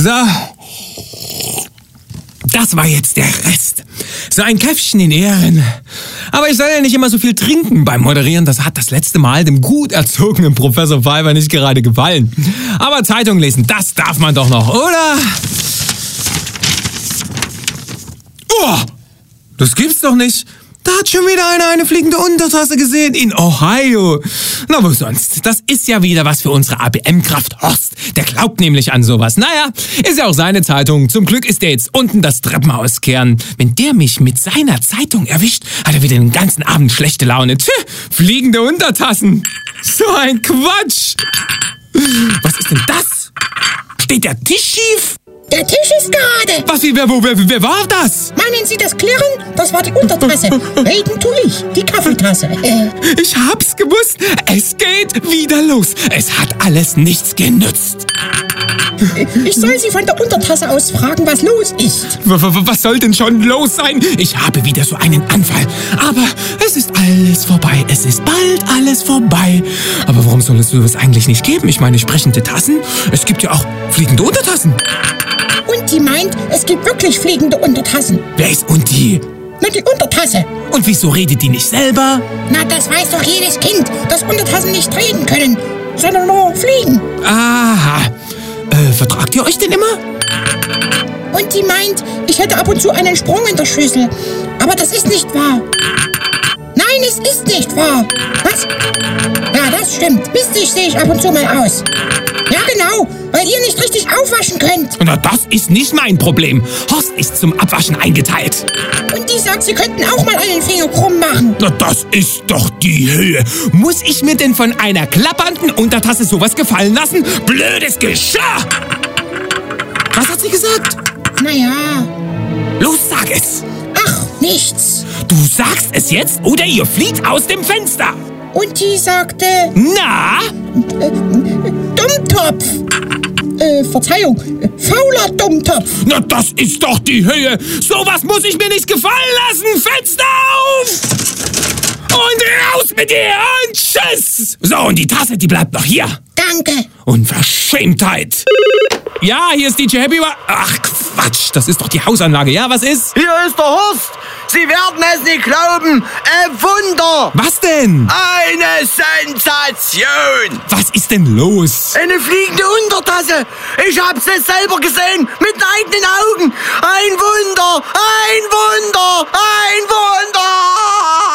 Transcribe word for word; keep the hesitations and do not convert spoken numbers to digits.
So. Das war jetzt der Rest. So ein Käffchen in Ehren. Aber ich soll ja nicht immer so viel trinken beim Moderieren. Das hat das letzte Mal dem gut erzogenen Professor Pfeiffer nicht gerade gefallen. Aber Zeitung lesen, das darf man doch noch, oder? Oh, das gibt's doch nicht. Da hat schon wieder einer eine fliegende Untertasse gesehen in Ohio. Na, wo sonst? Das ist ja wieder was für unsere A B M-Kraft Horst. Der glaubt nämlich an sowas. Naja, ist ja auch seine Zeitung. Zum Glück ist der jetzt unten das Treppenhaus kehren. Wenn der mich mit seiner Zeitung erwischt, hat er wieder den ganzen Abend schlechte Laune. Tch, fliegende Untertassen. So ein Quatsch. Was ist denn das? Steht der Tisch schief? Der Tisch ist gerade. Was, wie, wer, wo, wer, wer war das? Meinen Sie das Klirren? Das war die Untertasse. Reden tue ich, die Kaffeetasse. Äh. Ich hab's gewusst. Es geht wieder los. Es hat alles nichts genützt. Ich soll Sie von der Untertasse aus fragen, was los ist. Was soll denn schon los sein? Ich habe wieder so einen Anfall. Aber es ist alles vorbei. Es ist bald alles vorbei. Aber warum soll es sowas eigentlich nicht geben? Ich meine, sprechende Tassen. Es gibt ja auch fliegende Untertassen. Und die meint, es gibt wirklich fliegende Untertassen. Wer ist Unti? Na, die Untertasse. Und wieso redet die nicht selber? Na, das weiß doch jedes Kind, dass Untertassen nicht reden können, sondern nur fliegen. Aha. Äh, vertragt ihr euch denn immer? Und die meint, ich hätte ab und zu einen Sprung in der Schüssel. Aber das ist nicht wahr. Nein, es ist nicht wahr. Was? Ja, das stimmt. Mistig sehe ich ab und zu mal aus. Ja, genau, weil ihr nicht richtig aufwaschen könnt. Na, das ist nicht mein Problem. Horst ist zum Abwaschen eingeteilt. Und die sagt, sie könnten auch mal einen Finger krumm machen. Na, das ist doch die Höhe. Muss ich mir denn von einer klappernden Untertasse sowas gefallen lassen? Blödes Geschirr! Was hat sie gesagt? Naja. Los, sag es. Ach, nichts. Du sagst es jetzt oder ihr fliegt aus dem Fenster. Und die sagte... Na? Äh, Dummtopf. Äh, Verzeihung. Fauler Dummtopf. Na, das ist doch die Höhe. Sowas muss ich mir nicht gefallen lassen. Fenster auf! Und raus mit dir und tschüss. So, und die Tasse, die bleibt noch hier. Danke. Unverschämtheit. Ja, hier ist D J Happy. Ach, Quatsch, das ist doch die Hausanlage. Ja, was ist? Hier ist der Horst. Sie werden es nicht glauben. Ein Wunder. Was denn? Eine Sensation. Was ist denn los? Eine fliegende Untertasse. Ich hab's es selber gesehen. Mit eigenen Augen. Ein Wunder. Ein Wunder. Ein Wunder.